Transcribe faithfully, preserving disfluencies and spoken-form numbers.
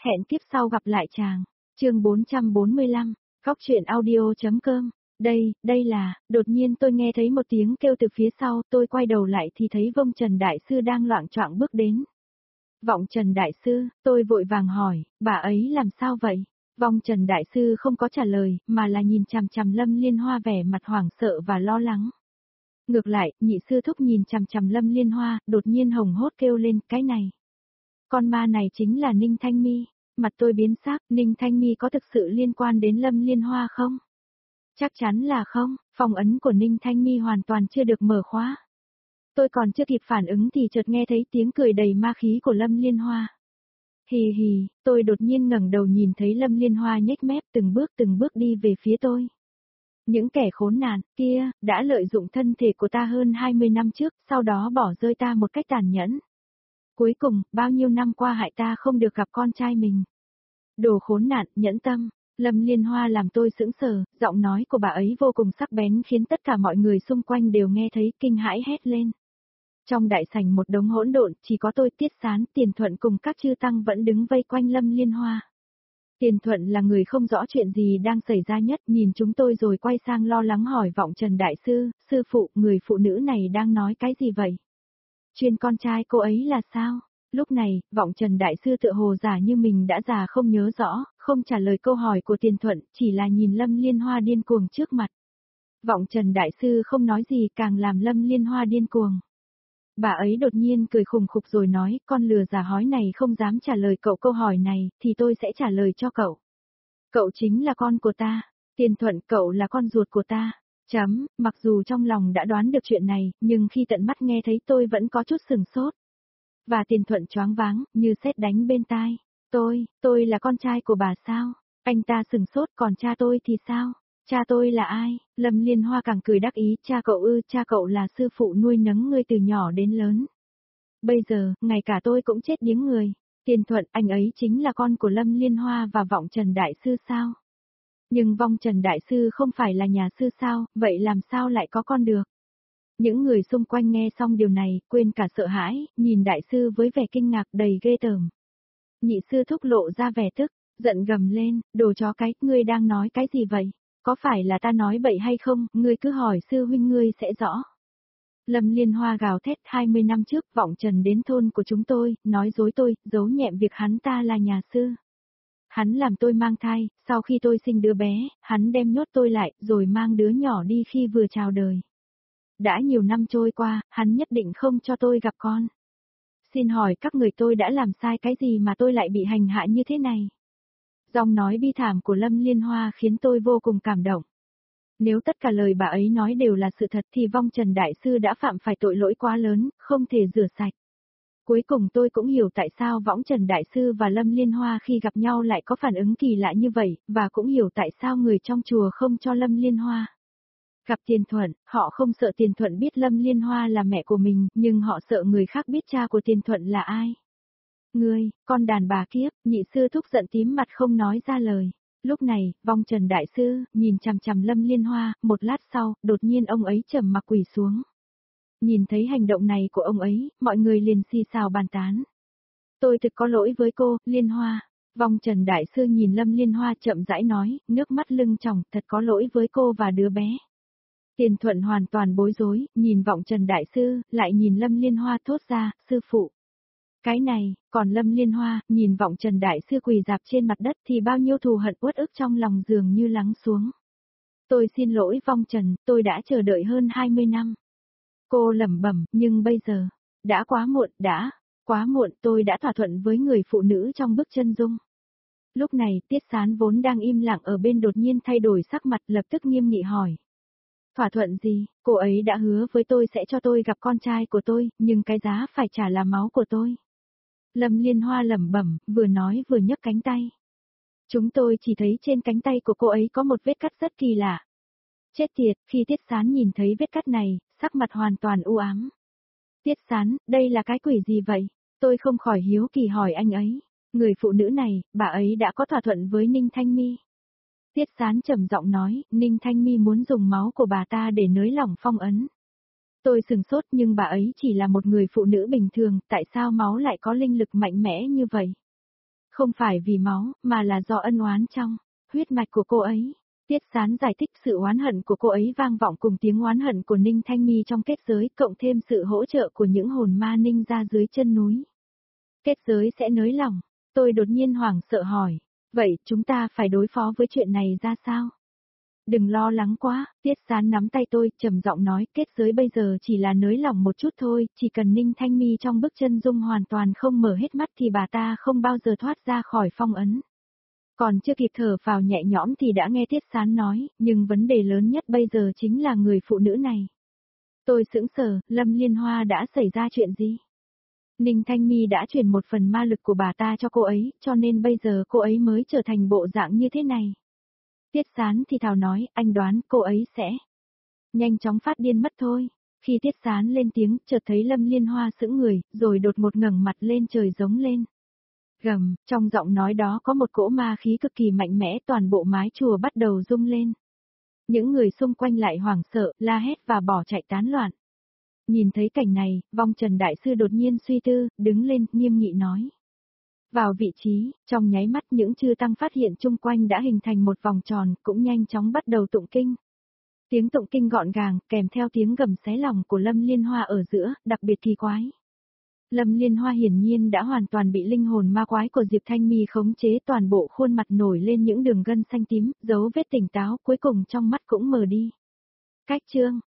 Hẹn kiếp sau gặp lại chàng. Chương bốn trăm bốn mươi lăm, Góc truyện audio.com. Đây, đây là, đột nhiên tôi nghe thấy một tiếng kêu từ phía sau, tôi quay đầu lại thì thấy Vong Trần Đại Sư đang loạng choạng bước đến. Vọng Trần Đại Sư, tôi vội vàng hỏi, bà ấy làm sao vậy? Vong Trần Đại Sư không có trả lời, mà là nhìn chằm chằm Lâm Liên Hoa vẻ mặt hoảng sợ và lo lắng. Ngược lại, nhị sư thúc nhìn chằm chằm Lâm Liên Hoa, đột nhiên hồng hốt kêu lên, cái này. Con ma này chính là Ninh Thanh Mi. Mặt tôi biến sắc, Ninh Thanh Mi có thực sự liên quan đến Lâm Liên Hoa không? Chắc chắn là không, phong ấn của Ninh Thanh Mi hoàn toàn chưa được mở khóa. Tôi còn chưa kịp phản ứng thì chợt nghe thấy tiếng cười đầy ma khí của Lâm Liên Hoa. Hì hì, tôi đột nhiên ngẩng đầu nhìn thấy Lâm Liên Hoa nhếch mép từng bước từng bước đi về phía tôi. Những kẻ khốn nạn kia đã lợi dụng thân thể của ta hơn hai mươi năm trước, sau đó bỏ rơi ta một cách tàn nhẫn. Cuối cùng, bao nhiêu năm qua hại ta không được gặp con trai mình. Đồ khốn nạn, nhẫn tâm. Lâm Liên Hoa làm tôi sững sờ, giọng nói của bà ấy vô cùng sắc bén khiến tất cả mọi người xung quanh đều nghe thấy kinh hãi hét lên. Trong đại sảnh một đống hỗn độn, chỉ có tôi Tiết Sán, Tiền Thuận cùng các chư tăng vẫn đứng vây quanh Lâm Liên Hoa. Tiền Thuận là người không rõ chuyện gì đang xảy ra nhất, nhìn chúng tôi rồi quay sang lo lắng hỏi Vọng Trần Đại Sư, sư phụ, người phụ nữ này đang nói cái gì vậy? Chuyên con trai cô ấy là sao? Lúc này, Vọng Trần Đại Sư tựa hồ giả như mình đã già không nhớ rõ, không trả lời câu hỏi của Tiền Thuận, chỉ là nhìn Lâm Liên Hoa điên cuồng trước mặt. Vọng Trần Đại Sư không nói gì càng làm Lâm Liên Hoa điên cuồng. Bà ấy đột nhiên cười khùng khục rồi nói, con lừa già hói này không dám trả lời cậu câu hỏi này, thì tôi sẽ trả lời cho cậu. Cậu chính là con của ta. Tiền Thuận, cậu là con ruột của ta. Chấm, mặc dù trong lòng đã đoán được chuyện này, nhưng khi tận mắt nghe thấy tôi vẫn có chút sừng sốt. Và Tiền Thuận choáng váng, như sét đánh bên tai. Tôi, tôi là con trai của bà sao? Anh ta sừng sốt, còn cha tôi thì sao? Cha tôi là ai? Lâm Liên Hoa càng cười đắc ý, cha cậu ư, cha cậu là sư phụ nuôi nấng ngươi từ nhỏ đến lớn. Bây giờ, ngay cả tôi cũng chết điếng người. Tiền Thuận, anh ấy chính là con của Lâm Liên Hoa và Vọng Trần Đại Sư sao? Nhưng Vong Trần Đại Sư không phải là nhà sư sao, vậy làm sao lại có con được? Những người xung quanh nghe xong điều này, quên cả sợ hãi, nhìn Đại Sư với vẻ kinh ngạc đầy ghê tởm. Nhị sư thúc lộ ra vẻ tức, giận gầm lên, đồ chó cái, ngươi đang nói cái gì vậy? Có phải là ta nói bậy hay không, ngươi cứ hỏi sư huynh ngươi sẽ rõ. Lâm Liên Hoa gào thét, hai mươi năm trước Vọng Trần đến thôn của chúng tôi, nói dối tôi, giấu nhẹm việc hắn ta là nhà sư. Hắn làm tôi mang thai, sau khi tôi sinh đứa bé, hắn đem nhốt tôi lại, rồi mang đứa nhỏ đi khi vừa chào đời. Đã nhiều năm trôi qua, hắn nhất định không cho tôi gặp con. Xin hỏi các người tôi đã làm sai cái gì mà tôi lại bị hành hạ như thế này? Giọng nói bi thảm của Lâm Liên Hoa khiến tôi vô cùng cảm động. Nếu tất cả lời bà ấy nói đều là sự thật thì Vong Trần Đại Sư đã phạm phải tội lỗi quá lớn, không thể rửa sạch. Cuối cùng tôi cũng hiểu tại sao Võng Trần Đại Sư và Lâm Liên Hoa khi gặp nhau lại có phản ứng kỳ lạ như vậy, và cũng hiểu tại sao người trong chùa không cho Lâm Liên Hoa gặp Tiền Thuận. Họ không sợ Tiền Thuận biết Lâm Liên Hoa là mẹ của mình, nhưng họ sợ người khác biết cha của Tiền Thuận là ai. Ngươi, con đàn bà kiếp, nhị sư thúc giận tím mặt không nói ra lời. Lúc này, Vong Trần Đại Sư, nhìn chằm chằm Lâm Liên Hoa, một lát sau, đột nhiên ông ấy trầm mặc quỳ xuống. Nhìn thấy hành động này của ông ấy, mọi người liền xì xào bàn tán. Tôi thực có lỗi với cô, Liên Hoa. Vong Trần Đại Sư nhìn Lâm Liên Hoa chậm rãi nói, nước mắt lưng tròng, thật có lỗi với cô và đứa bé. Tiền Thuận hoàn toàn bối rối, nhìn Vọng Trần Đại Sư, lại nhìn Lâm Liên Hoa thốt ra, sư phụ. Cái này, còn Lâm Liên Hoa, nhìn Vọng Trần Đại Sư quỳ rạp trên mặt đất thì bao nhiêu thù hận uất ức trong lòng dường như lắng xuống. Tôi xin lỗi Vong Trần, tôi đã chờ đợi hơn hai mươi năm. Cô lẩm bẩm, nhưng bây giờ, đã quá muộn, đã, quá muộn, tôi đã thỏa thuận với người phụ nữ trong bức chân dung. Lúc này, Tiết Sán vốn đang im lặng ở bên đột nhiên thay đổi sắc mặt, lập tức nghiêm nghị hỏi. Thỏa thuận gì, cô ấy đã hứa với tôi sẽ cho tôi gặp con trai của tôi, nhưng cái giá phải trả là máu của tôi. Lâm Liên Hoa lẩm bẩm, vừa nói vừa nhấc cánh tay. Chúng tôi chỉ thấy trên cánh tay của cô ấy có một vết cắt rất kỳ lạ. Chết tiệt, khi Tiết Sán nhìn thấy vết cắt này, sắc mặt hoàn toàn u ám. Tiết Sán, đây là cái quỷ gì vậy? Tôi không khỏi hiếu kỳ hỏi anh ấy. Người phụ nữ này, bà ấy đã có thỏa thuận với Ninh Thanh Mi. Tiết Sán trầm giọng nói, Ninh Thanh Mi muốn dùng máu của bà ta để nới lỏng phong ấn. Tôi sừng sốt nhưng bà ấy chỉ là một người phụ nữ bình thường, tại sao máu lại có linh lực mạnh mẽ như vậy? Không phải vì máu, mà là do ân oán trong huyết mạch của cô ấy. Tiết Sán giải thích sự oán hận của cô ấy vang vọng cùng tiếng oán hận của Ninh Thanh Mi trong kết giới, cộng thêm sự hỗ trợ của những hồn ma ninh ra dưới chân núi. Kết giới sẽ nới lỏng. Tôi đột nhiên hoảng sợ hỏi. Vậy chúng ta phải đối phó với chuyện này ra sao? Đừng lo lắng quá, Tiết Sán nắm tay tôi, trầm giọng nói, kết giới bây giờ chỉ là nới lỏng một chút thôi, chỉ cần Ninh Thanh Mi trong bức chân dung hoàn toàn không mở hết mắt thì bà ta không bao giờ thoát ra khỏi phong ấn. Còn chưa kịp thở vào nhẹ nhõm thì đã nghe Tiết Sán nói, nhưng vấn đề lớn nhất bây giờ chính là người phụ nữ này. Tôi sững sờ, Lâm Liên Hoa đã xảy ra chuyện gì? Ninh Thanh Mi đã chuyển một phần ma lực của bà ta cho cô ấy, cho nên bây giờ cô ấy mới trở thành bộ dạng như thế này. Tiết Sán thì thào nói, anh đoán cô ấy sẽ nhanh chóng phát điên mất thôi. Khi Tiết Sán lên tiếng, chợt thấy Lâm Liên Hoa sững người, rồi đột ngột ngẩng mặt lên trời giống lên. Gầm, trong giọng nói đó có một cỗ ma khí cực kỳ mạnh mẽ, toàn bộ mái chùa bắt đầu rung lên. Những người xung quanh lại hoảng sợ, la hét và bỏ chạy tán loạn. Nhìn thấy cảnh này, Vong Trần Đại Sư đột nhiên suy tư, đứng lên, nghiêm nghị nói. Vào vị trí, trong nháy mắt những chư tăng phát hiện chung quanh đã hình thành một vòng tròn, cũng nhanh chóng bắt đầu tụng kinh. Tiếng tụng kinh gọn gàng, kèm theo tiếng gầm xé lòng của Lâm Liên Hoa ở giữa, đặc biệt kỳ quái. Lâm Liên Hoa hiển nhiên đã hoàn toàn bị linh hồn ma quái của Diệp Thanh Mi khống chế, toàn bộ khuôn mặt nổi lên những đường gân xanh tím, dấu vết tỉnh táo, cuối cùng trong mắt cũng mờ đi. Cách chương